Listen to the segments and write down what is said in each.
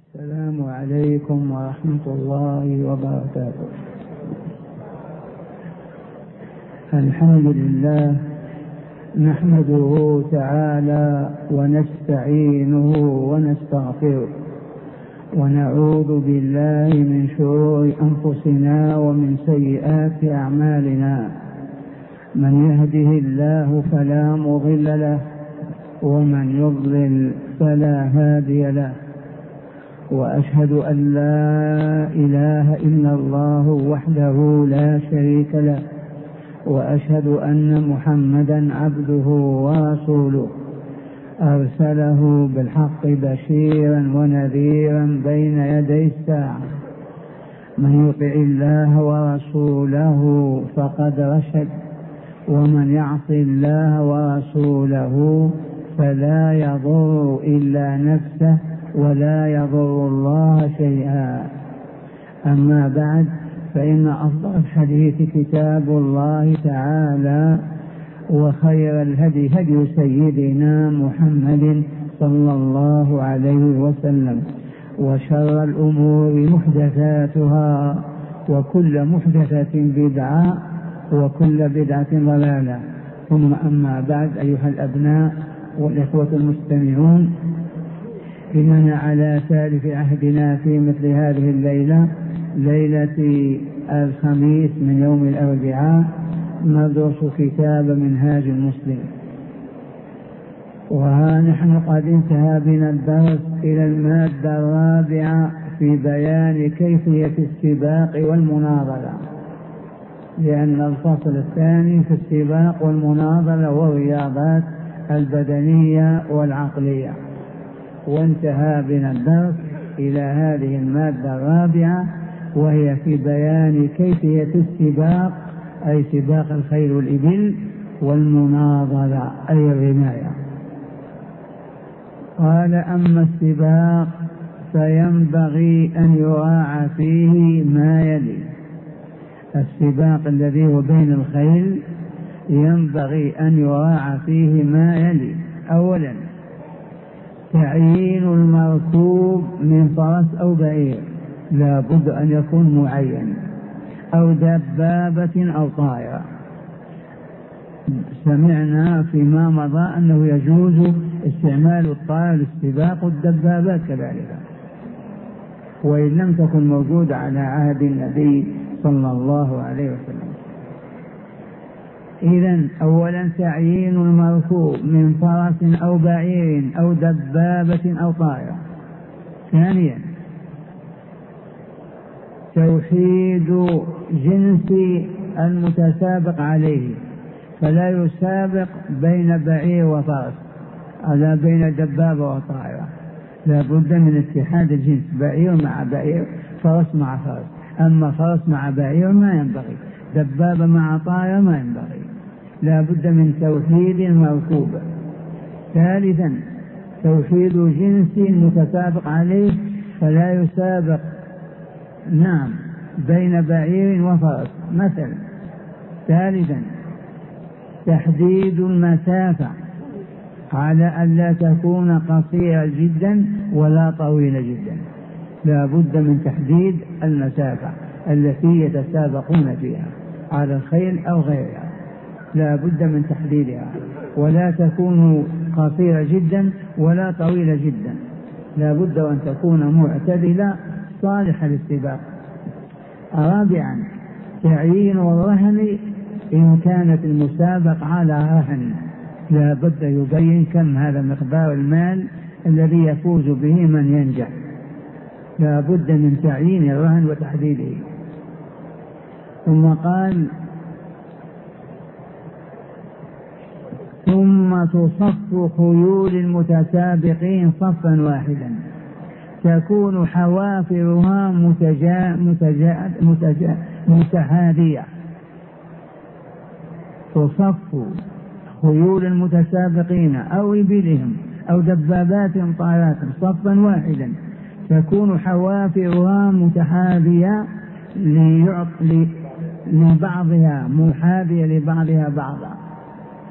السلام عليكم ورحمة الله وبركاته. الحمد لله نحمده تعالى ونستعينه ونستغفره ونعوذ بالله من شرور أنفسنا ومن سيئات أعمالنا. من يهده الله فلا مضل له ومن يضلل فلا هادي له، وأشهد أن لا إله إلا الله وحده لا شريك له، وأشهد أن محمدا عبده ورسوله أرسله بالحق بشيرا ونذيرا بين يدي الساعة. من يطع الله ورسوله فقد رشد، ومن يعص الله ورسوله فلا يضر إلا نفسه ولا يضر الله شيئا. أما بعد، فإن أفضل الحديث كتاب الله تعالى، وخير الهدي هدي سيدنا محمد صلى الله عليه وسلم، وشر الأمور محدثاتها، وكل محدثة بدعة، وكل بدعة ضلالة. ثم أما بعد، أيها الأبناء والإخوة المستمعون، إننا على سالف عهدنا في مثل هذه الليلة، ليلة الخميس من يوم الأربعاء، ندرس كتاب منهاج المسلم. وها نحن قد انتهى بنا الدرس إلى المادة الرابعة في بيان كيفية السباق والمناظرة، لأن الفصل الثاني في السباق والمناظرة والرياضات البدنية والعقلية. وانتهى بنا الدرس إلى هذه المادة الرابعة، وهي في بيان كيفية السباق، أي سباق الخيل والإبل، والمناظرة أي الرماية. قال: أما السباق فينبغي أن يراعى فيه ما يلي. السباق الذي هو بين الخيل ينبغي أن يراعى فيه ما يلي: أولا، تعيين المركوب من فرس أو بعير، لا بد أن يكون معين، أو دبابة أو طائرة. سمعنا فيما مضى أنه يجوز استعمال الطائرة للسباق والدبابات كذلك، وإن لم تكن موجودة على عهد النبي صلى الله عليه وسلم. إذن أولا تعيين المركوب من فرس أو بعير أو دبابة أو طائرة. ثانيا توحيد جنس المتسابق عليه، فلا يسابق بين بعير وفرس ولا بين دبابة وطائرة، لا بد من اتحاد الجنس، بعير مع بعير، فرس مع فرس. أما فرس مع بعير ما ينبغي، دبابة مع طائرة ما ينبغي، لا بد من توحيد المركوب. ثالثا توحيد جنس المتسابق عليه، فلا يسابق بين بعير وفرس مثلا. ثالثا تحديد المسافة، على أن لا تكون قصيرة جدا ولا طويلة جدا، لا بد من تحديد المسافة التي يتسابقون فيها على الخيل أو غيرها، لا بد من تحديدها، ولا تكون قصيرة جدا ولا طويلة جدا، لا بد أن تكون معتدلة صالحة للسباق. رابعا تعيين الرهن، إن كانت المسابقة على رهن، لا بد يبين كم هذا مقدار المال الذي يفوز به من ينجح، لا بد من تعيين الرهن وتحديده. ثم قال: ثم تصف خيول المتسابقين صفا واحدا، تكون حوافرها متهادية. تصف خيول المتسابقين أو إبلهم أو دبابات طائرات صفا واحدا، تكون حوافرها متحاذية لبعضها، محاذية لبعضها بعضا.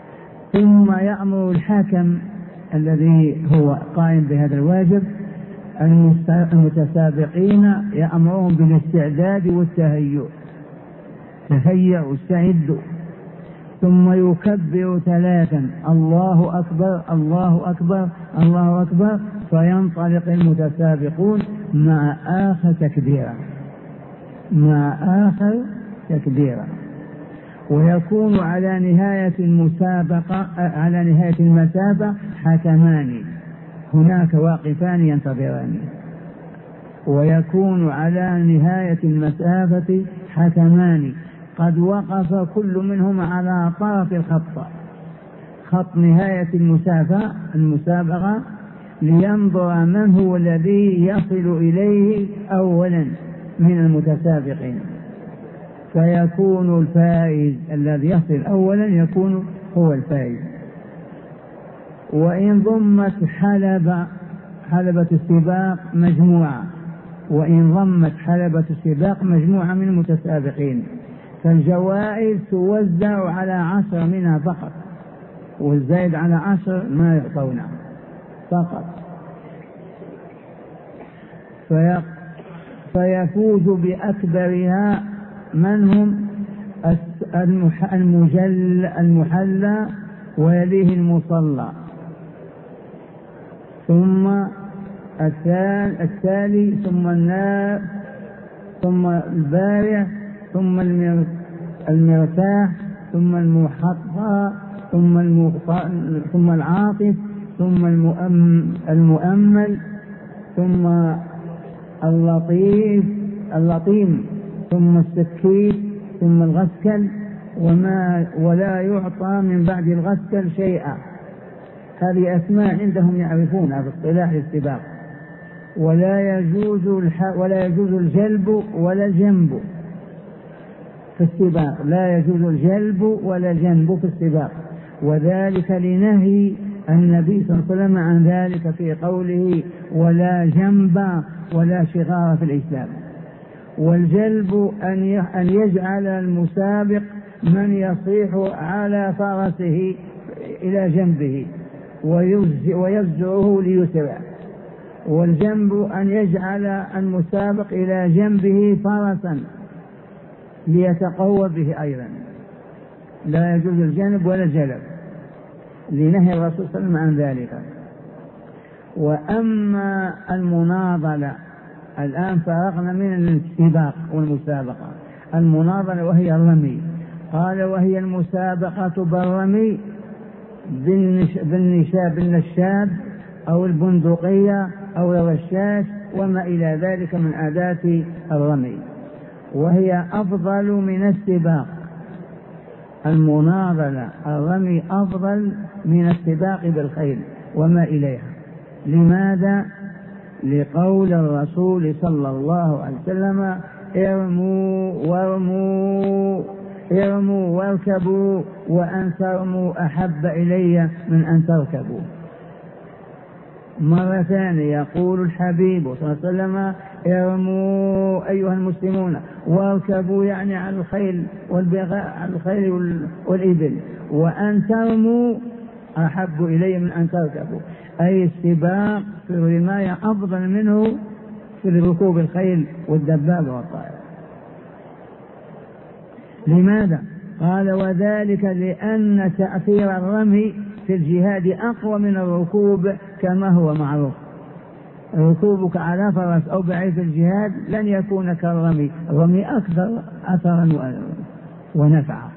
ثم يأمر الحاكم الذي هو قائم بهذا الواجب المتسابقين يأمرهم بالاستعداد والتهيؤ، تهيئوا استعدوا، ثم يكبر 3 الله أكبر الله أكبر الله أكبر، فينطلق المتسابقون مع آخر تكبيرا مع آخر تكبيرا. ويكون على نهاية المسابقة على نهاية المسافة حكمان، هناك واقفان ينتظران. ويكون على نهاية المسافة حكمان قد وقف كل منهم على طرف الخط، خط نهاية المسابقة، لينظر من هو الذي يصل إليه أولا من المتسابقين، فيكون الفائز الذي يصل أولا يكون هو الفائز. وإن ضمت حلبة السباق مجموعة، وإن ضمت حلبة السباق مجموعة من المتسابقين، فالجوائز توزع على 10 منها فقط، والزايد على 10 ما يعطونه فقط. فيفوز بأكبرها من هم المحلى، ويليه المصلى، ثم التالي، ثم النار، ثم البارع، ثم المرتاح، ثم المحطة، ثم العاطف، ثم المؤمل، ثم اللطيم، ثم السكيت، ثم الغسكل، ولا يعطى من بعد الغسكل شيئا. هذه أسماء عندهم يعرفونها في اصطلاح السباق. ولا يجوز الجلب ولا الجنب في السباق، لا يجوز الجلب ولا الجنب في السباق، وذلك لنهي النبي صلى الله عليه وسلم عن ذلك في قوله ولا جنب ولا شغار في الإسلام. والجلب أن يجعل المسابق من يصيح على فرسه إلى جنبه ويفزعه ليسرع، والجنب أن يجعل المسابق إلى جنبه فرسا ليتقوى به أيضا. لا يجوز الجنب ولا الجلب لنهي الرسول صلى الله عليه وسلم عن ذلك. وأما المناضلة، الآن فرغنا من السباق والمسابقة. المناضلة وهي الرمي، قال وهي المسابقة بالرمي بالنشاب أو البندقية أو الرشاش وما إلى ذلك من آلات الرمي، وهي أفضل من السباق. المناضلة الرمي أفضل من السباق بالخيل وما إليها. لماذا؟ لقول الرسول صلى الله عليه وسلم ارموا وارموا، ارموا واركبوا، وأن ترموا أحب إلي من أن تركبوا. مرة ثانية يقول الحبيب صلى الله عليه وسلم ارموا أيها المسلمون واركبوا، يعني على الخيل على الخيل والإبل، وأن ترموا أحب إلي من أن تركبوا، أي السباق في الرماية أفضل منه في ركوب الخيل والدبابة والطائرة. لماذا؟ قال وذلك لأن تأثير الرمي في الجهاد أقوى من الركوب كما هو معروف. ركوبك على فرس أو بعير في الجهاد لن يكون كالرمي، الرمي أكثر أثرا ونفعا.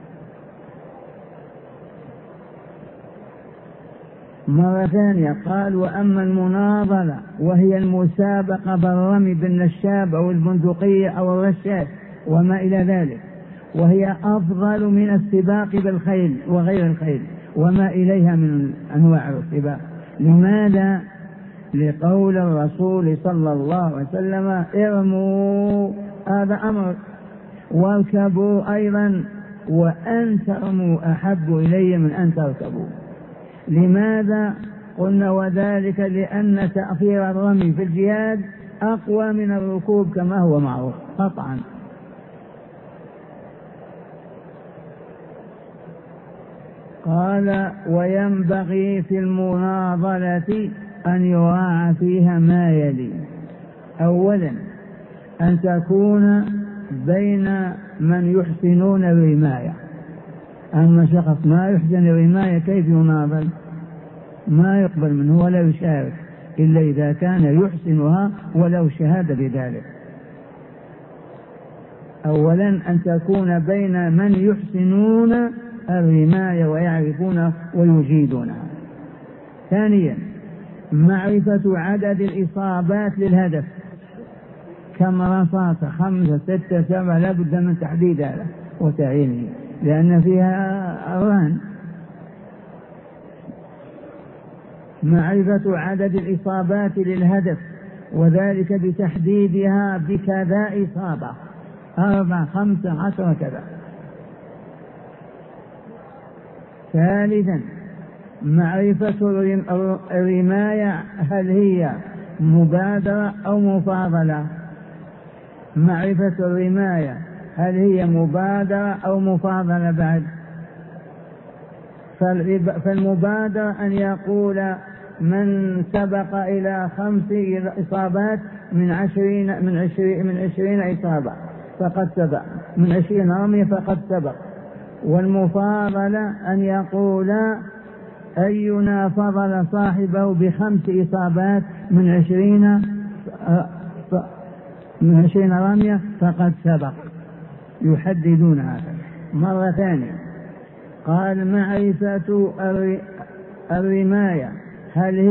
مرة ثانية قال وأما المناضلة وهي المسابقة بالرمي بالنشاب أو البندقية أو الرشاش وما إلى ذلك، وهي أفضل من السباق بالخيل وغير الخيل وما إليها من أنواع السباق. لماذا؟ لقول الرسول صلى الله عليه وسلم ارموا، هذا أمر، واركبوا أيضا، وأن ترموا أحب إلي من أن تركبوا. لماذا؟ قلنا وذلك لأن تأثير الرمي في الجهاد أقوى من الركوب كما هو معروف قطعا. قال وينبغي في المناضلة أن يراعى فيها ما يلي: أولا أن تكون بين من يحسنون الرماية. أما شخص ما يحسن الرماية كيف يناضل؟ ما يقبل منه ولا يشارك إلا إذا كان يحسنها ولو شهد بذلك. أولا أن تكون بين من يحسنون الرماية ويعرفون ويجيدونها. ثانيا معرفة عدد الإصابات للهدف، كم رصاص، 5 6 7، لا بد من تحديد هذا وتعيينه لأن فيها أرهان. معرفة عدد الإصابات للهدف وذلك بتحديدها بكذا إصابة، 4 5 10 كذا. ثالثا معرفة الرماية هل هي مبادرة أو مفاضلة. معرفة الرماية هل هي مبادرة أو مفاضلة بعد. فالمبادرة أن يقول من سبق إلى 5 إصابات من 20 إصابة فقد سبق، من 20 رمية فقد سبق. والمفاضلة أن يقول أينا فضل صاحبه ب5 إصابات من 20 رمية فقد سبق. يحددون هذا. مرة ثانية قال معرفة الرماية هل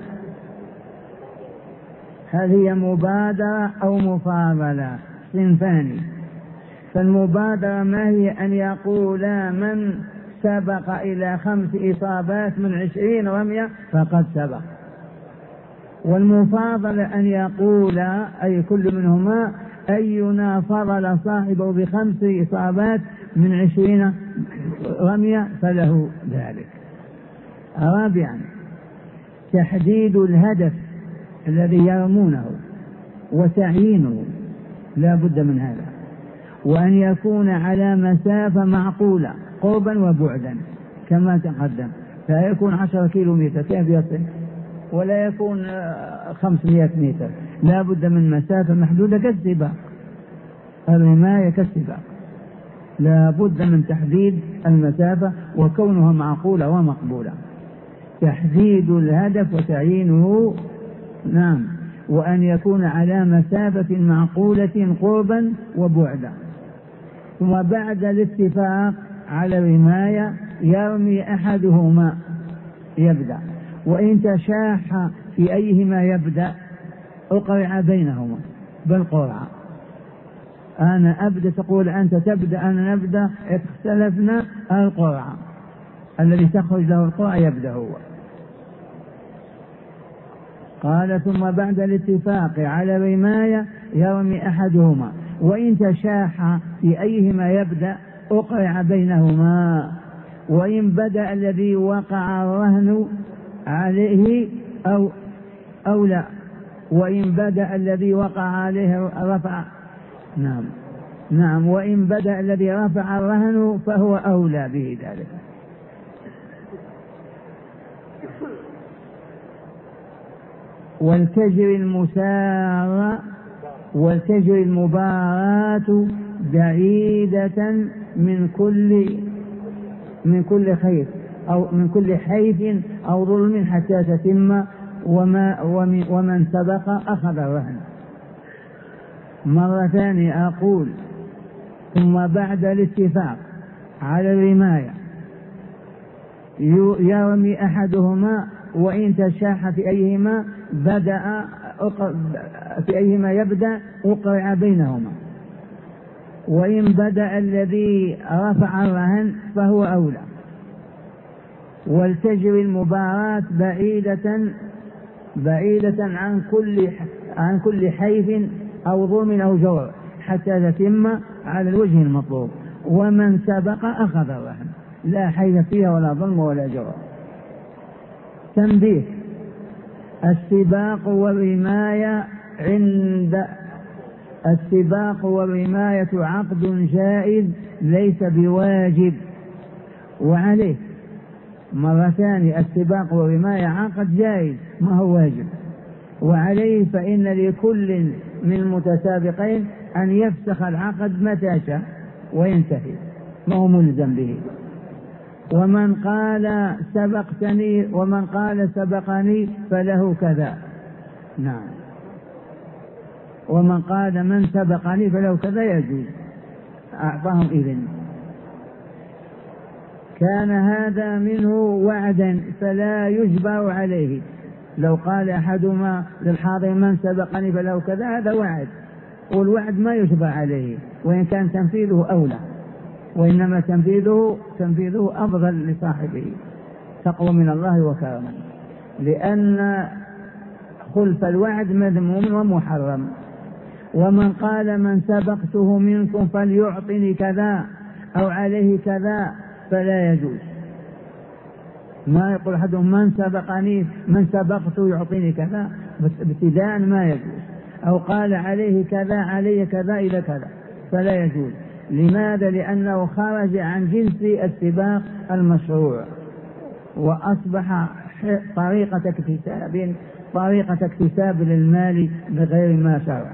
هي مبادرة أو مفاضلة، صنفان. فالمبادرة ما هي؟ أن يقول من سبق إلى 5 إصابات من 20 رمية فقد سبق. والمفاضلة أن يقول أي كل منهما أينا فضل صاحبه ب5 إصابات من 20 رمية فله ذلك. رابعا تحديد الهدف الذي يرمونه وتعيينه، لا بد من هذا، وأن يكون على مسافة معقولة قربا وبعدا كما تقدم. لا يكون 10 كيلومتر كيف يصل، ولا يكون 500 متر، لا بد من مسافة محدودة كالسباق. الرماية كالسباق لا بد من تحديد المسافة وكونها معقولة ومقبولة. تحديد الهدف وتعيينه، نعم، وأن يكون على مسافة معقولة قربا وبعدا. ثم بعد الاتفاق على الرماية يرمي أحدهما يبدأ، وإن تشاح في أيهما يبدأ أقرع بينهما بالقرعة. أنا أبدأ تقول أنت تبدأ أنا نبدأ، اختلفنا القرعة، الذي تخرج له القرعة يبدأ هو. قال ثم بعد الاتفاق على الرماية يرمي أحدهما، وإن تشاح في أيهما يبدأ أقرع بينهما، وإن بدأ الذي وقع الرهن عليه أو لا، وإن بدأ الذي وقع عليه رفع، نعم، وإن بدأ الذي رفع الرهن فهو أولى به ذلك. والتجري المسارة والتجري المباراة بعيدة من كل خير أو من كل حيف أو ظلم حتى تتم، ومن سبق أخذ الرهن. مرة ثانية أقول ثم بعد الاتفاق على الرماية يرمي أحدهما، وإن تشاح في أيهما يبدأ أقرع بينهما، وإن بدأ الذي رفع الرهن فهو أولى. ولتجري المباراة بعيدة عن كل حيف أو ظلم أو جور حتى تتم على الوجه المطلوب، ومن سبق أخذ الرهن، لا حيف فيها ولا ظلم ولا جور. تنبيه: السباق والرماية عقد جائز ليس بواجب، وعليه مرة ثانية السباق والرماية عقد جائز ما هو واجب، وعليه فإن لكل من المتسابقين أن يفسخ العقد متى شاء وينتهي، ما هو ملزم به. ومن قال سبقني فله كذا. نعم، ومن قال من سبقني فله كذا يجوز، أعطاهم إذن. كان هذا منه وعدا فلا يجبر عليه. لو قال أحدهما للحاضر من سبقني فله كذا، هذا وعد، والوعد ما يجبر عليه، وإن كان تنفيذه أولى، وإنما تنفيذه أفضل لصاحبه تقوى من الله وكرما، لأن خلف الوعد مذموم ومحرم. ومن قال من سبقته منكم فليعطني كذا أو عليه كذا فلا يجوز. ما يقول أحدهم من سبقته يعطيني كذا ابتداء، ما يجوز. أو قال عليه كذا عليه كذا إلى كذا فلا يجوز. لماذا؟ لأنه خرج عن جنس السباق المشروع، وأصبح طريقة اكتساب للمال بغير ما شرع.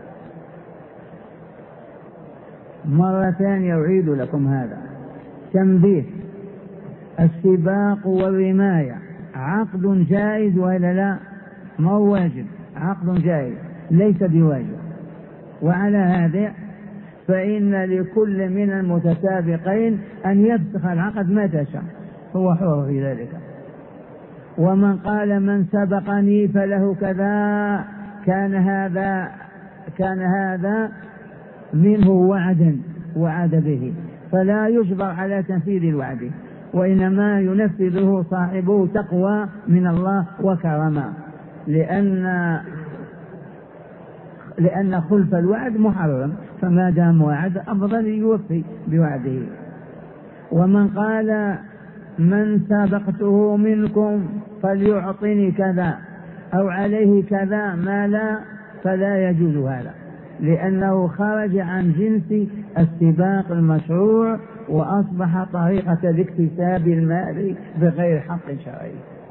مرة ثانية أعيد لكم هذا تنبيه: السباق والرماية عقد جائز وإلا لا؟ ما هو واجب، عقد جائز ليس بواجب. وعلى هذا فإن لكل من المتسابقين أن يفسخ العقد متى شاء، هو حر في ذلك. ومن قال من سبقني فله كذا، كان هذا منه وعد به، فلا يجبر على تنفيذ الوعد، وإنما ينفذه صاحبه تقوى من الله وكرما، لأن خلف الوعد محرم، فما دام وعد أفضل يوفي بوعده. ومن قال من سبقته منكم فليعطني كذا أو عليه كذا مالا فلا يجوز هذا، لأنه خرج عن جنس السباق المشروع، وأصبح طريقة لاكتساب المال بغير حق شرعي.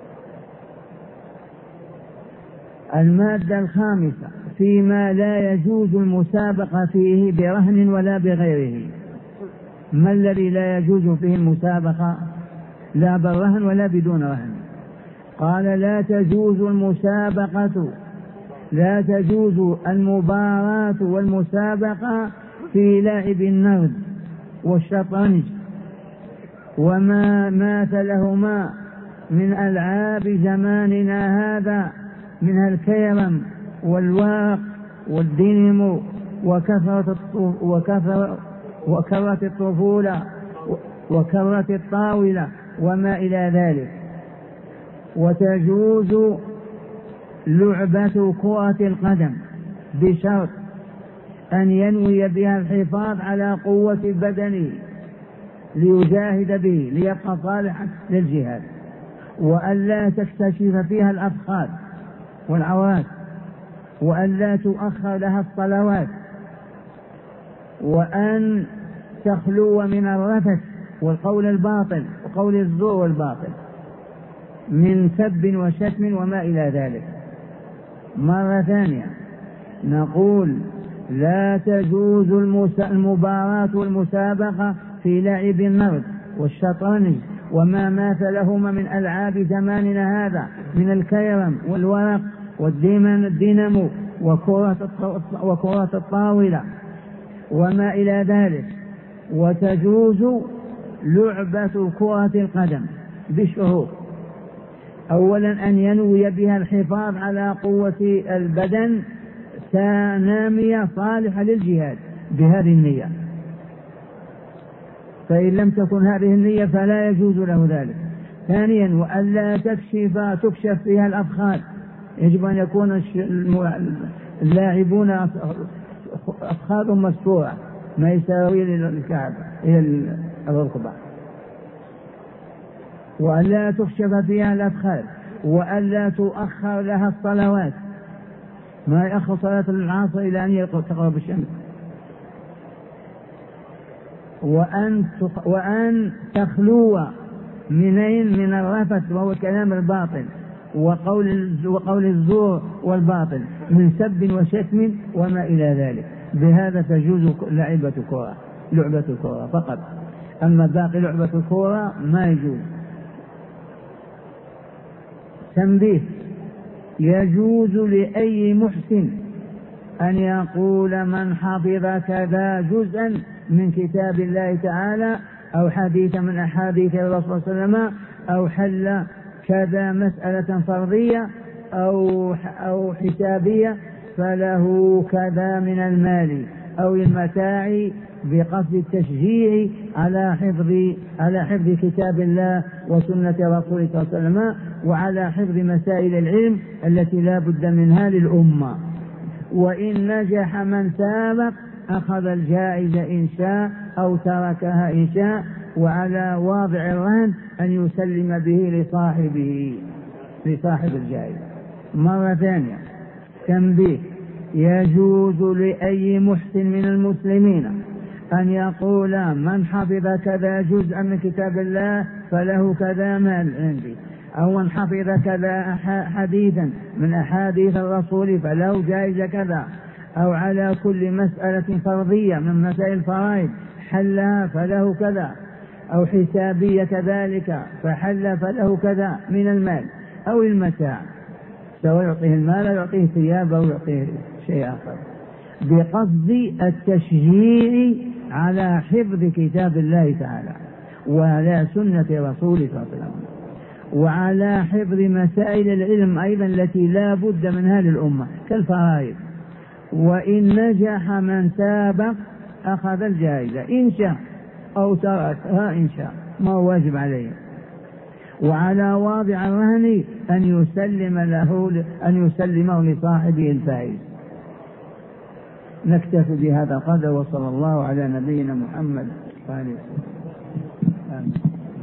المادة الخامسة: فيما لا يجوز المسابقة فيه برهن ولا بغيره. ما الذي لا يجوز فيه المسابقة؟ لا بالرهن ولا بدون رهن. قال: لا تجوز المسابقة، لا تجوز المباراة والمسابقة في لعب النرد والشطرنج وما ماثلهما من ألعاب زماننا هذا، من الكيرم والورق والدينمو وكرة الطفولة وكرة الطاولة وما إلى ذلك. وتجوز لعبة كرة القدم بشرط أن ينوي بها الحفاظ على قوة بدنه ليجاهد به ليبقى صالحا للجهاد، وأن لا تكتشف فيها الأفخاذ والعورات، وأن لا تؤخر لها الصلوات، وأن تخلو من الرفث والقول الباطل وقول الزور والباطل من سب وشتم وما إلى ذلك. مرة ثانية نقول: لا تجوز المباراة والمسابقة في لعب النرد والشطرنج وما ماثلهما من ألعاب زماننا هذا من الكيرم والورق والدينمو وكرة الطاولة وما إلى ذلك. وتجوز لعبة كرة القدم بشروط: أولا أن ينوي بها الحفاظ على قوة البدن نامية صالحة للجهاد بهذه النية، فإن لم تكن هذه النية فلا يجوز له ذلك. ثانيا: وأن لا تكشف فيها الأفخاذ، يجب أن يكون اللاعبون أفخاذهم مستورة ما يساوي للكعب إلى الركبة، وأن لا تكشف فيها الأفخاذ، وأن لا تؤخر لها الصلوات، ما يأخر صلاة العصر إلى أن تغرب الشمس، وأن تخلو منين؟ من الرفث وهو الكلام الباطل وقول الزور والباطل، من سب وشتم وما إلى ذلك. بهذا تجوز لعبة كرة فقط، أما باقي لعبة الكرة ما يجوز. تنبيه: يجوز لأي محسن أن يقول من حفظ كذا جزءا من كتاب الله تعالى أو حديث من أحاديث الرسول صلى الله عليه وسلم أو حل كذا مسألة فرضية أو حسابية فله كذا من المال أو المتاع، بقصد التشجيع على حفظ كتاب الله وسنة رسوله صلى الله عليه وسلم، وعلى حفظ مسائل العلم التي لا بد منها للأمة. وإن نجح من سابق أخذ الجائزة إن شاء أو تركها إن شاء، وعلى واضع الرهن أن يسلم به لصاحب الجائزة. مرة ثانية تنبيه: يجوز لأي محسن من المسلمين أن يقول من حفظ كذا جزءا من كتاب الله فله كذا مال عندي، أو من حفظ كذا حديثا من أحاديث الرسول فله جائزة كذا، أو على كل مسألة فرضية من مسائل الفرائض حلها فله كذا، أو حسابية كذلك فحل فله كذا من المال أو المتاع، سواء يعطيه المال أو يعطيه ثياب أو يعطيه شيء آخر، بقصد التشجيع على حفظ كتاب الله تعالى وعلى سنة رسوله صلى الله عليه وسلم، وعلى حفظ مسائل العلم أيضا التي لا بد منها للأمة كالفرائض. وإن نجح من سابق أخذ الجائزة إن شاء أو تركها إن شاء، ما هو واجب عليه. وعلى واضع الرهن أن يسلمه لصاحبه الفائز. نكتفي بهذا القدر، وصلى الله على نبينا محمد وآله وسلم.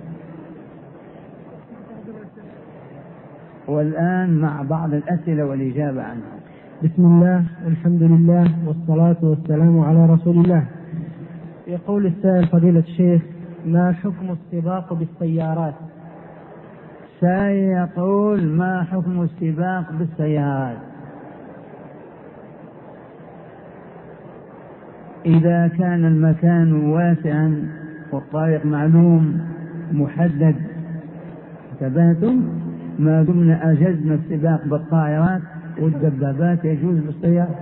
والآن مع بعض الأسئلة والإجابة عنها. بسم الله والحمد لله والصلاة والسلام على رسول الله. يقول السائل: فضيلة الشيخ، ما حكم السباق بالسيارات؟ سيقول: ما حكم السباق بالسيارات؟ إذا كان المكان واسعا والطريق معلوم محدد، انتبهتم؟ ما دمنا أجزنا السباق بالطائرات والدبابات يجوز بالسيارة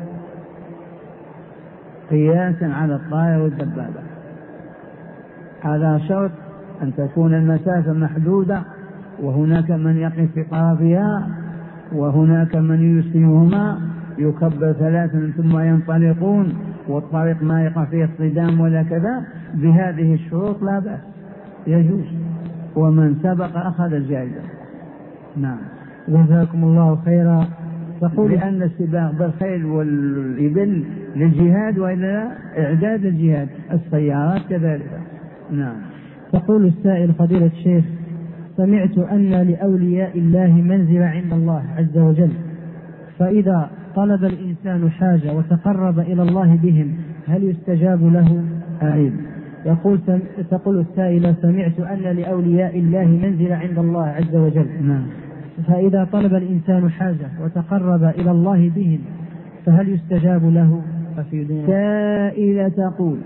قياسا على الطائرة والدبابة، على شرط أن تكون المسافة محدودة، وهناك من يقف في طرفها، وهناك من يسلمهما يكبر ثلاثا ثم ينطلقون، والطريق ما يقع فيه اصطدام ولا كذا. بهذه الشروط لا بأس، يجوز، ومن سبق أخذ الجائزة. نعم. جزاكم الله خيرا. تقول لأن السباق بالخيل والإبل للجهاد، وإلا إعداد الجهاد، السيارات كذلك. نعم. تقول السائل: فضيلة الشيخ، سمعت أن لأولياء الله منزل عند الله عز وجل، فإذا طلب الإنسان حاجة وتقرب إلى الله بهم هل يستجاب له؟ أعيد. تقول السائلة: سمعت أن لأولياء الله منزل عند الله عز وجل. نعم. فإذا طلب الإنسان حاجة وتقرب إلى الله بهم فهل يستجاب له؟ سائلة تقول: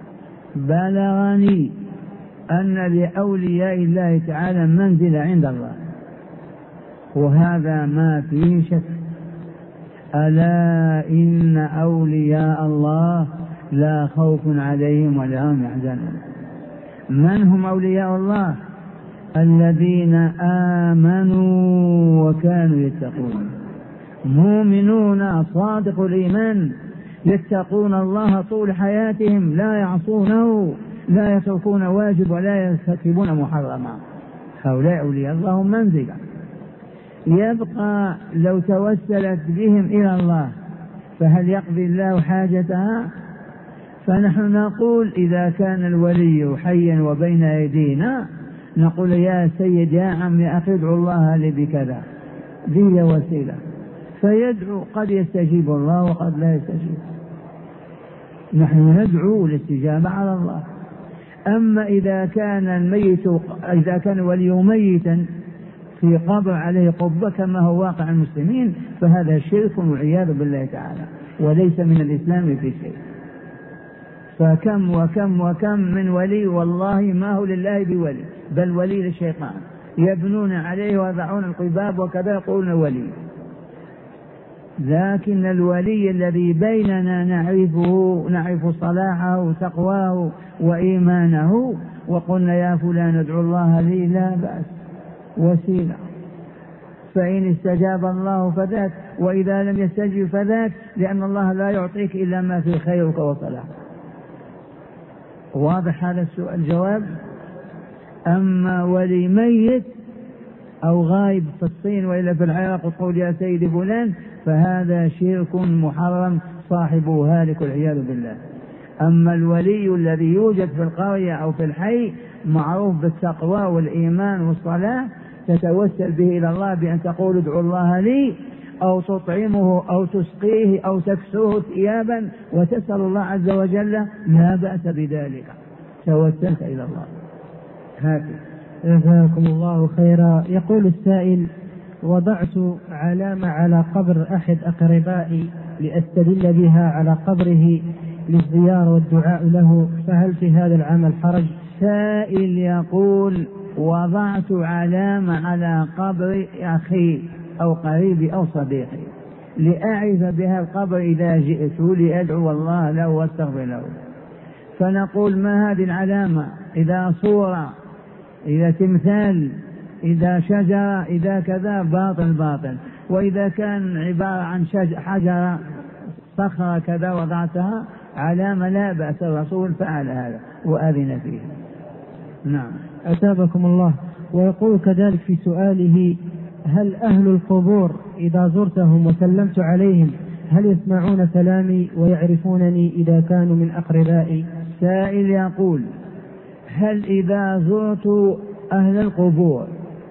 بلغني أن لأولياء الله تعالى منزل عند الله، وهذا ما فيه شك. ألا إن أولياء الله لا خوف عليهم ولا هم يحزنون. من هم أولياء الله؟ الذين آمنوا وكانوا يتقون، مؤمنون صادق الإيمان، يتقون الله طول حياتهم، لا يعصونه، لا يتركون واجب ولا يرتكبون محرما. هؤلاء أولياء الله منزلة. يبقى لو توسلت بهم إلى الله فهل يقضي الله حاجتها؟ فنحن نقول: إذا كان الولي حيا وبين أيدينا نقول: يا سيد يا عمي أخي ادعو الله لي بكذا، ذي وسيلة، فيدعو، قد يستجيب الله وقد لا يستجيب. نحن ندعو الاستجابة على الله. أما إذا كان الولي ميتا في قبر عليه قبة كما هو واقع المسلمين فهذا شرك والعياذ بالله تعالى، وليس من الإسلام في شيء. فكم وكم وكم من ولي والله ما هو لله بولي، بل ولي للشيطان، يبنون عليه ويضعون القباب وكذا يقولون ولي. لكن الولي الذي بيننا نعرف صلاحه وتقواه وإيمانه، وقلنا يا فلان ادعو الله لي، لا بأس، وسيلة، فإن استجاب الله فذاك، وإذا لم يستجب فذاك، لأن الله لا يعطيك إلا ما في خيرك وصلاحك. واضح هذا الجواب. أما ولي ميت أو غايب في الصين وإلا في العراق وتقول يا سيدي فلان فهذا شرك محرم صاحبه هالك والعياذ بالله. أما الولي الذي يوجد في القرية أو في الحي معروف بالتقوى والإيمان والصلاة، تتوسل به إلى الله بأن تقول ادعو الله لي، أو تطعمه أو تسقيه أو تكسوه ثيابا وتسأل الله عز وجل، لا بأس بذلك، توسلت إلى الله. هكذا. جزاكم الله خيرا. يقول السائل: وضعت علامة على قبر أحد أقربائي لأستدل بها على قبره للزيارة والدعاء له، فهل في هذا العمل حرج؟ سائل يقول: وضعت علامة على قبر أخي أو قريبي أو صديقي لأعرف بها القبر إذا جئت لأدعو الله له واستغفر له. فنقول: ما هذه العلامة؟ إذا صورة، إذا تمثال، إذا شجرة، إذا كذا، باطل باطل. وإذا كان عبارة عن حجرة صخرة كذا وضعتها علامة لا بأس، الرسول فعل هذا وأذن فيه. نعم. أتابكم الله. ويقول كذلك في سؤاله: هل أهل القبور إذا زرتهم وسلمت عليهم هل يسمعون كلامي ويعرفونني إذا كانوا من أقربائي؟ سائل يقول: هل إذا زرت أهل القبور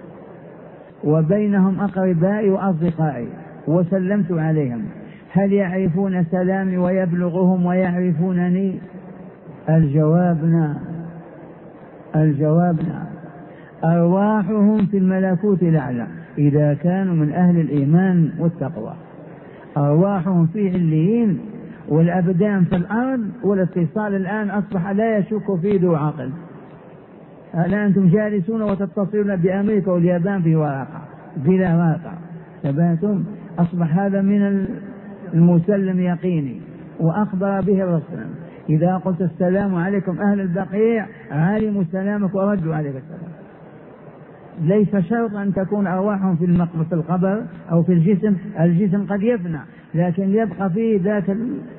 وبينهم أقربائي وأصدقائي وسلمت عليهم هل يعرفون سلامي ويبلغهم ويعرفونني؟ الجواب نعم. الجواب نعم. أرواحهم في الملكوت الأعلى إذا كانوا من أهل الإيمان والتقوى، أرواحهم في عليين، والأبدان في الأرض، والاتصال الآن أصبح لا يشك فيه ذو عقل. الآن أنتم جالسون وتتصلون بأمريكا واليابان في ورقة بلا واقع، تبهتم، أصبح هذا من المسلم يقيني، وأخبر به الرسول: إذا قلت السلام عليكم أهل البقيع علموا سلامك وردوا عليك السلام. ليس شرط أن تكون أرواحهم في القبر أو في الجسم، الجسم قد يفنى لكن يبقى فيه ذاك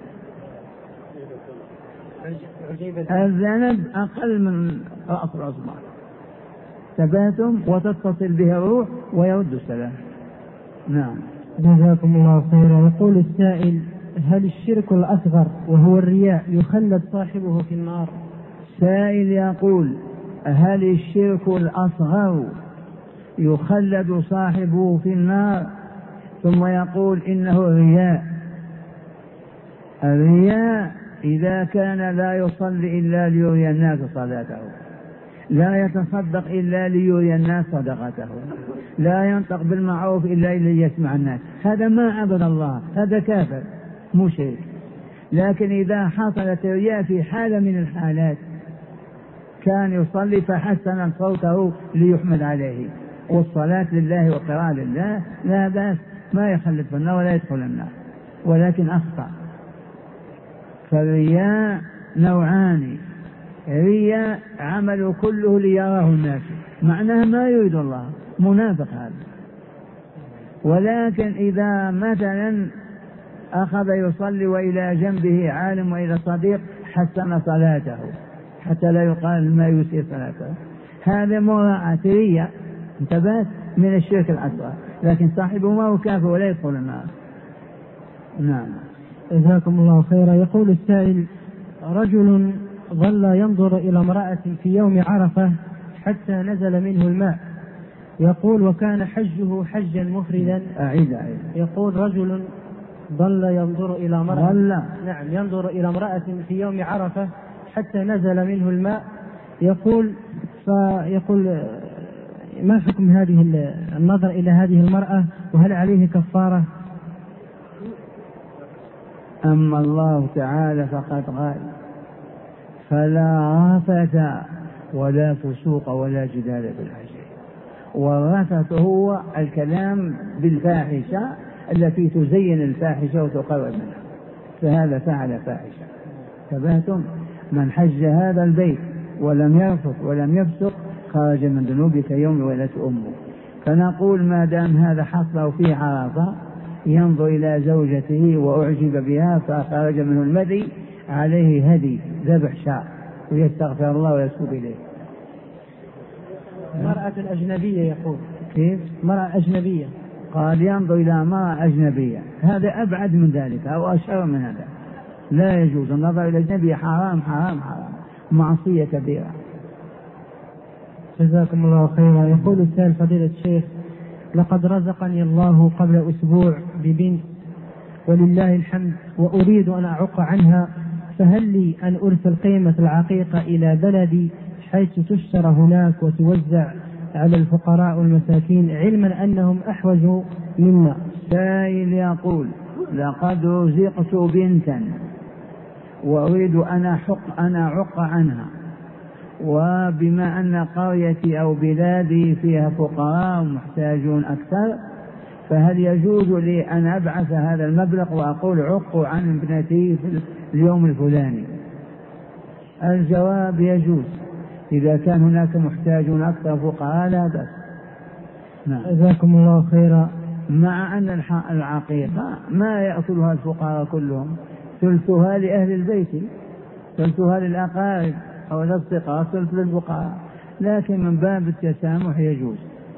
الذنب أقل من رأس الأصبع، تباتم وتتصل به الروح ويرد السلام. نعم. جزاكم الله خيرا. يقول السائل: هل الشرك الأصغر وهو الرياء يخلد صاحبه في النار؟ سائل يقول: هل الشرك الأصغر يخلد صاحبه في النار؟ ثم يقول إنه الرياء. الرياء إذا كان لا يصلي إلا ليري الناس صلاته، لا يتصدق إلا ليري الناس صدقته، لا ينطق بالمعروف إلا ليسمع الناس، هذا ما عبد الله، هذا كافر مشرك. لكن إذا حصلت الرياء في حالة من الحالات، كان يصلي فحسن صوته ليحمد عليه، والصلاة لله والقراءة لله، لا بأس، ما يخلد في النار ولا يدخل النار، ولكن أخطأ. فالرياء نوعان: رياء عمل كله ليراه الناس، معناه ما يريد الله، منافق هذا. ولكن إذا مثلا أخذ يصلي وإلى جنبه عالم وإلى صديق حسن صلاته حتى لا يقال ما يسيء صلاته، هذا مراعاة رياء، انتبهت، من الشرك الأصغر، لكن صاحبه ما هو كافر ولا يدخل النار. نعم. جزاكم الله خيرا. يقول السائل: رجل ظل ينظر إلى امرأة في يوم عرفة حتى نزل منه الماء، يقول وكان حجه حجا مفردا. أعيد. يقول: رجل ظل ينظر إلى امرأة، نعم، ينظر إلى امرأة في يوم عرفة حتى نزل منه الماء، يقول ما حكم هذه النظر إلى هذه المرأة، وهل عليه كفارة؟ أما الله تعالى فقد قال: فلا رفث ولا فسوق ولا جدال في الحج. والرفث هو الكلام بالفاحشة التي تزين الفاحشة وتقرب منها، فهذا فعل فاحشة. تبهتم؟ من حج هذا البيت ولم يرفث ولم يفسق خرج من ذنوبه كيوم ولدته أمه. فنقول ما دام هذا حصله في عرفة ينظر إلى زوجته وأعجب بها فخرج منه المذي، عليه هدي ذبح شاء ويستغفر الله ويتوب إليه. مرأة أجنبية يقول كيف؟ مرأة أجنبية، قال ينظر إلى مرأة أجنبية، هذا أبعد من ذلك أو أشر من هذا. لا يجوز النظر إلى أجنبية، حرام حرام حرام، معصية كبيرة. جزاكم الله خيرا. يقول السائل: فضيلة الشيخ، لقد رزقني الله قبل أسبوع ببنت ولله الحمد، وأريد أن أعق عنها، فهل لي أن أرسل قيمة العقيقة إلى بلدي حيث تشترى هناك وتوزع على الفقراء والمساكين، علما أنهم أحوج منا؟ سائل يقول: لقد رزقت بنتا وأريد أن أعق عنها، وبما أن قريتي أو بلادي فيها فقراء محتاجون أكثر، فهل يجوز لي أن أبعث هذا المبلغ وأقول عقوا عن ابنتي في اليوم الفلاني؟ الجواب: يجوز إذا كان هناك محتاجون أكثر فقراء لا بأس. جزاكم الله خيرا. مع أن العقيقة ما يأكلها الفقراء كلهم، ثلثها لأهل البيت، ثلثها للأقارب أو الأصدقاء، ثلث للفقراء، لكن من باب التسامح يجوز.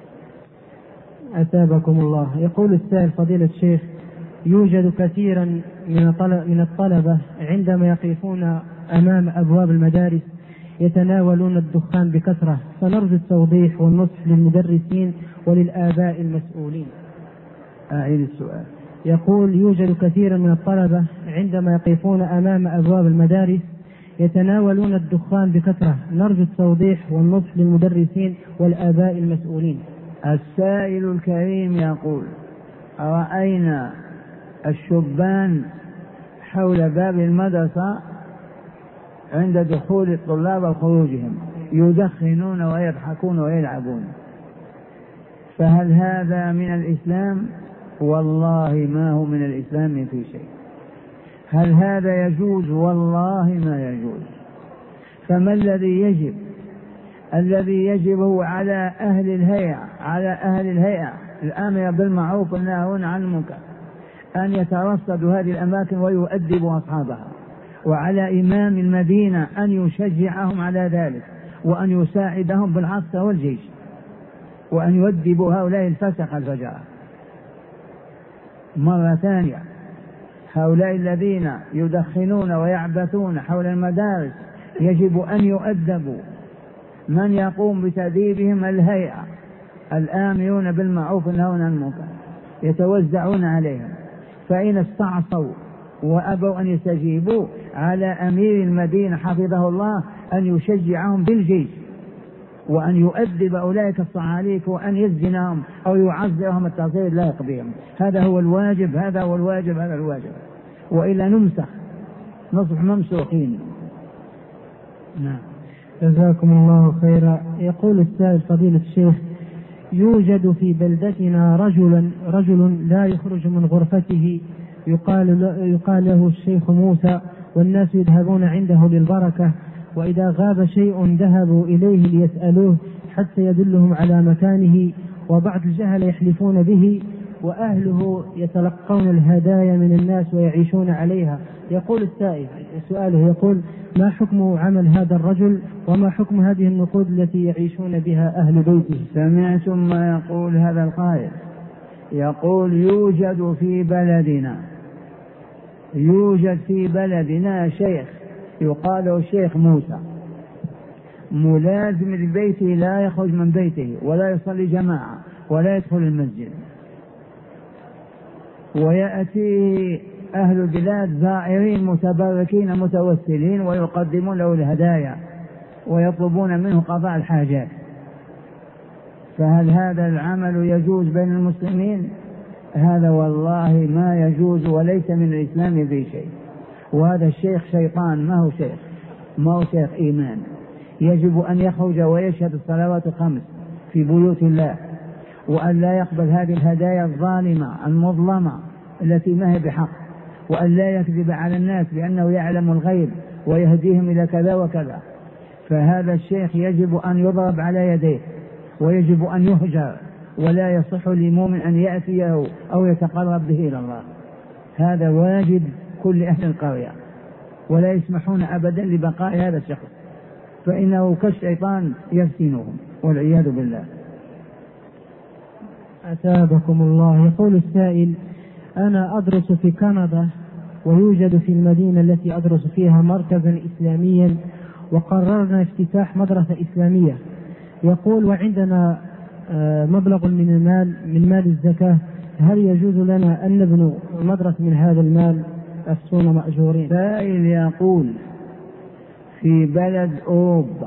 أثابكم الله. يقول السائل: فضيلة الشيخ، يوجد كثيرا من الطلبة عندما يقفون أمام أبواب المدارس يتناولون الدخان بكثرة، فنرجو التوضيح والنصح للمدرسين وللآباء المسؤولين. أعيد السؤال. يقول: يوجد كثير من الطلبة عندما يقفون أمام أبواب المدارس يتناولون الدخان بكثرة، نرجو التوضيح والنصح للمدرسين والآباء المسؤولين. السائل الكريم يقول: رأينا الشبان حول باب المدرسة عند دخول الطلاب وخروجهم يدخنون ويضحكون ويلعبون، فهل هذا من الإسلام؟ والله ما هو من الإسلام في شيء. هل هذا يجوز؟ والله ما يجوز. فما الذي يجب؟ الذي يجب هو على أهل الهيئة الآمر بالمعروف والناهون عن المنكر أن يترصدوا هذه الأماكن ويؤدبوا أصحابها، وعلى إمام المدينة أن يشجعهم على ذلك وأن يساعدهم بالعسكر والجيش، وأن يؤدبوا هؤلاء الفسق الفجار. مرة ثانية، هؤلاء الذين يدخنون ويعبثون حول المدارس يجب أن يؤدبوا. من يقوم بتأديبهم؟ الهيئة الآمرون بالمعروف والنهون عن المنكر، يتوزعون عليهم، فإن استعصوا وأبوا أن يستجيبوا على أمير المدينة حفظه الله أن يشجعهم بالجيش وأن يؤدب أولئك الصعاليك وأن يسجنهم أو يعذرهم التعذير لا يقضيهم. هذا هو الواجب، هذا هو الواجب، هذا الواجب، وإلا نمسخ نصبح ممسوخين. نعم. جزاكم الله خيرا. يقول السائل: فضيلة الشيخ، يوجد في بلدتنا رجل لا يخرج من غرفته، يقال له الشيخ موسى، والناس يذهبون عنده للبركة، وإذا غاب شيء ذهبوا إليه ليسألوه حتى يدلهم على مكانه، وبعض الجهل يحلفون به، وأهله يتلقون الهدايا من الناس ويعيشون عليها. يقول السائل سؤاله يقول: ما حكم عمل هذا الرجل، وما حكم هذه النقود التي يعيشون بها أهل بيته؟ سمعتم ما يقول هذا القائل؟ يقول: يوجد في بلدنا شيخ يقال له الشيخ موسى، ملازم لبيته، لا يخرج من بيته ولا يصلي جماعة ولا يدخل المسجد، ويأتي أهل البلاد زائرين متبركين متوسلين ويقدمون له الهدايا ويطلبون منه قضاء الحاجات. فهل هذا العمل يجوز بين المسلمين؟ هذا والله ما يجوز، وليس من الإسلام في شيء. وهذا الشيخ شيطان، ما هو شيخ إيمان. يجب أن يخرج ويشهد الصلوات الخمس في بيوت الله، وأن لا يقبل هذه الهدايا الظالمة المظلمة التي ما هي بحق، وأن لا يكذب على الناس بأنه يعلم الغيب ويهديهم إلى كذا وكذا. فهذا الشيخ يجب أن يضرب على يديه، ويجب أن يهجر، ولا يصح لمؤمن أن يأتيه أو يتقرب به إلى الله. هذا واجب كل أهل القرية، ولا يسمحون أبدا لبقاء هذا الشخص، فإنه كالشيطان يفتنهم والعياذ بالله. أثابكم الله. يقول السائل: أنا أدرس في كندا، ويوجد في المدينة التي أدرس فيها مركزا إسلاميا، وقررنا افتتاح مدرسة إسلامية. يقول: وعندنا مبلغ من مال الزكاة، هل يجوز لنا أن نبني مدرسة من هذا المال أفتون مأجورين؟ سائل يقول: في بلد أوروبا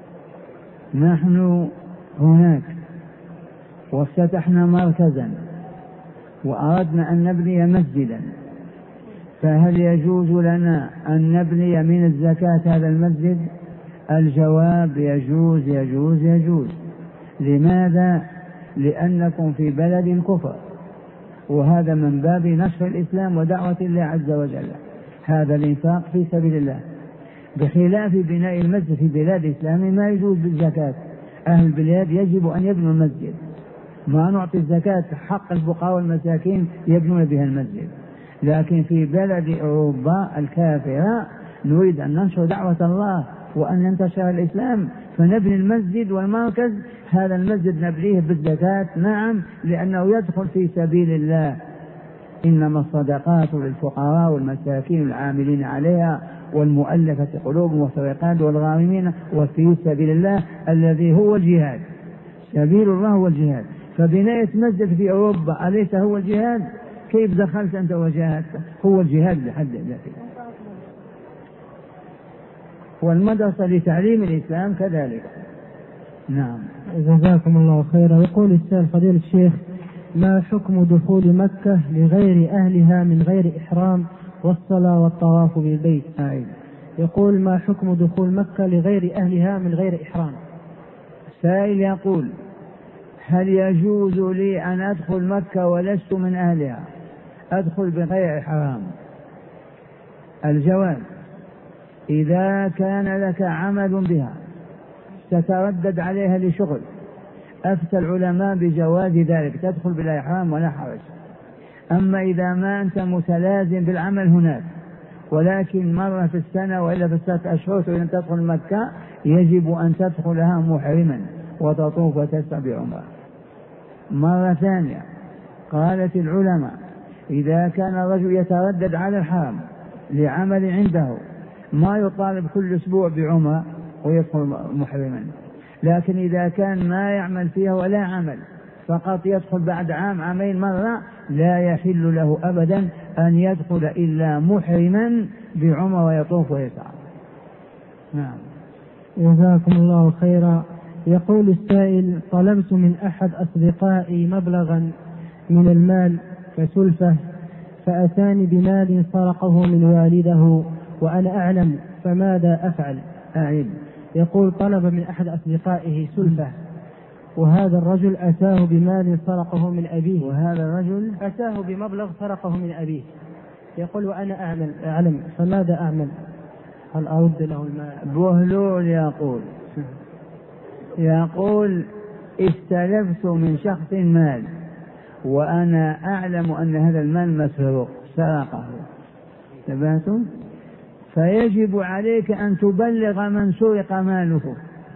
نحن هناك وافتتحنا مركزا وأردنا أن نبني مسجدا، فهل يجوز لنا أن نبني من الزكاة هذا المسجد؟ الجواب: يجوز يجوز يجوز. لماذا؟ لأنكم في بلد كفر، وهذا من باب نشر الإسلام ودعوة الله عز وجل. هذا الإنفاق في سبيل الله، بخلاف بناء المسجد في بلاد إسلام ما يجوز بالزكاة. أهل البلاد يجب أن يبنوا المسجد، ما نعطي الزكاة حق الفقراء والمساكين يبنون بها المسجد. لكن في بلد أوروبا الكافرة نريد أن ننشر دعوة الله وأن ينتشر الإسلام، فنبني المسجد والمركز. هذا المسجد نبنيه بالزكاة، نعم، لأنه يدخل في سبيل الله. إنما الصدقات للفقراء والمساكين العاملين عليها والمؤلفة قلوبهم وفي الرقاب والغارمين وفي سبيل الله الذي هو الجهاد. سبيل الله هو الجهاد. فبناية مسجد في أوروبا أليس هو الجهاد؟ كيف دخلت أنت وجاهدت؟ هو الجهاد بحد ذاته. والمدرسة لتعليم الإسلام كذلك. نعم. جزاكم الله خيرا. يقول السائل: فضيلة الشيخ، ما حكم دخول مكة لغير أهلها من غير إحرام والصلاة والطواف بالبيت؟ يقول: ما حكم دخول مكة لغير أهلها من غير إحرام؟ سائل يقول: هل يجوز لي أن أدخل مكة ولست من أهلها، أدخل بغير إحرام؟ الجواب: إذا كان لك عمل بها تتردد عليها لشغل، أفتى العلماء بجواز ذلك، تدخل بلا إحرام ولا حرج. أما إذا ما أنت متلازم بالعمل هناك، ولكن مرة في السنة وإلا في 6 أشهر تريد أن تدخل مكة، يجب أن تدخلها محرما وتطوف وتسعى بعمرة. مرة ثانية قالت العلماء: إذا كان الرجل يتردد على الحرم لعمل عنده ما يطالب كل أسبوع بعمرة ويدخل محرما، لكن إذا كان ما يعمل فيها ولا عمل، فقط يدخل بعد عام عامين مرة، لا يحل له أبدا أن يدخل إلا محرما بعمرة ويطوف ويسعى. نعم. جزاكم الله خيرا. يقول السائل: طلبت من أحد أصدقائي مبلغا من المال كسلفة، فأتاني بمال سرقه من والده وأنا أعلم، فماذا أفعل؟ يقول: طلب من أحد أصدقائه سلفة، وهذا الرجل أتاه بمال سرقه من أبيه، وهذا الرجل أتاه بمبلغ سرقه من أبيه. يقول: وأنا أعلم، فماذا أعمل؟ هل أرد له المال؟ بهلول يقول: استلفت من شخص مال وأنا أعلم أن هذا المال مسروق، سرقه، تبعتم؟ فيجب عليك أن تبلغ من سرق ماله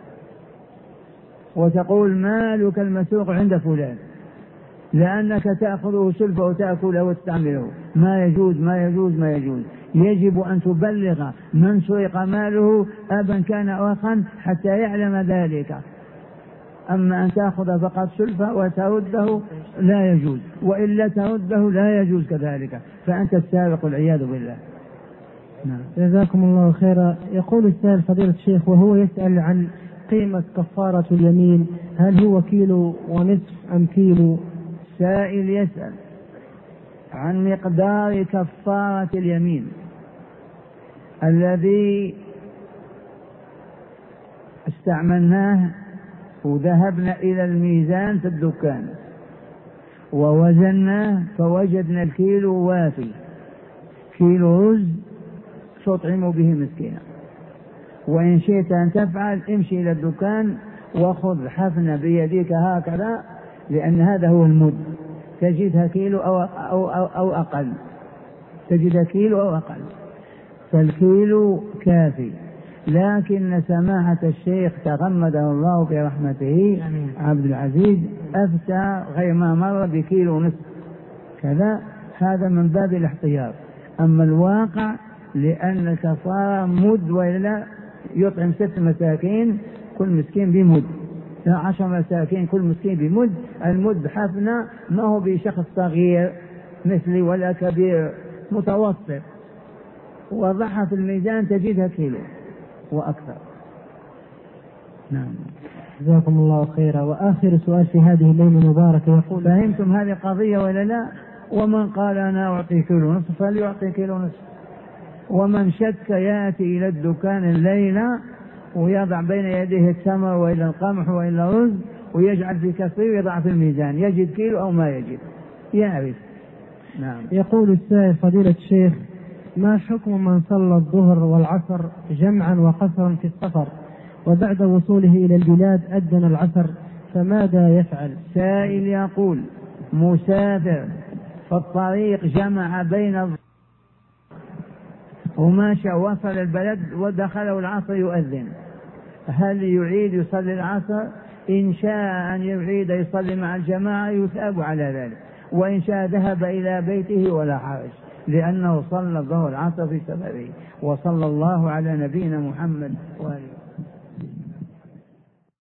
وتقول: مالك المسروق عند فلان، لأنك تأخذه سلفه وتأكله وتستعمله. ما يجوز ما يجوز ما يجوز. يجب أن تبلغ من سرق ماله، أبا كان أو أخا، حتى يعلم ذلك. أما أن تأخذ فقط سلفة وترده لا يجوز، وإلا ترده لا يجوز كذلك، فأنت السارق والعياذ بالله. نعم. جزاكم الله خيرا. يقول السائل فضيلة الشيخ وهو يسأل عن قيمة كفارة اليمين، هل هو كيلو ونصف أم كيلو؟ سائل يسأل عن مقدار كفارة اليمين الذي استعملناه وذهبنا إلى الميزان في الدكان ووزناه فوجدنا الكيلو وافي، كيلو رز تطعم به مسكينا. وإن شئت أن تفعل امشي إلى الدكان وخذ حفنة بيديك هكذا، لأن هذا هو المد، تجدها كيلو أو أقل، تجدها كيلو أو أقل، فالكيلو كافي. لكن سماحة الشيخ تغمده الله برحمته عبد العزيز أفتى غير ما مر بكيلو ونصف كذا، هذا من باب الاحتياط. أما الواقع لأن الكفارة مد، وإلا يطعم 6 مساكين كل مسكين بمد، 10 مساكين كل مسكين بمد. المد حفنة، ما هو بشخص صغير مثلي ولا كبير، متوسط، وضعها في الميزان تجدها كيلو وأكثر. نعم. جزاكم الله خيرا. وآخر سؤال في هذه الليلة المباركة يقول: فهمتم هذه قضية ولا لا؟ ومن قال أنا أعطي كيلو نصف فليعطي كيلو نصف، ومن شك يأتي إلى الدكان الليلة ويضع بين يديه التمر وإلى القمح وإلى الرز ويجعل في كفه ويضع في الميزان، يجد كيلو أو ما يجد، يعرف. نعم. يقول السائل فضيلة الشيخ: ما حكم من صلى الظهر والعصر جمعا وقصرا في السفر وبعد وصوله إلى البلاد أذن العصر، فماذا يفعل؟ سائل يقول: مسافر في الطريق جمع بين وماشى وصل البلد ودخله العصر يؤذن، هل يعيد يصلي العصر؟ إن شاء أن يعيد يصلي مع الجماعة يثاب على ذلك، وإن شاء ذهب إلى بيته ولا حرج، لأنه صلى الظهر والعصر في سفره. وصلى الله على نبينا محمد وآله.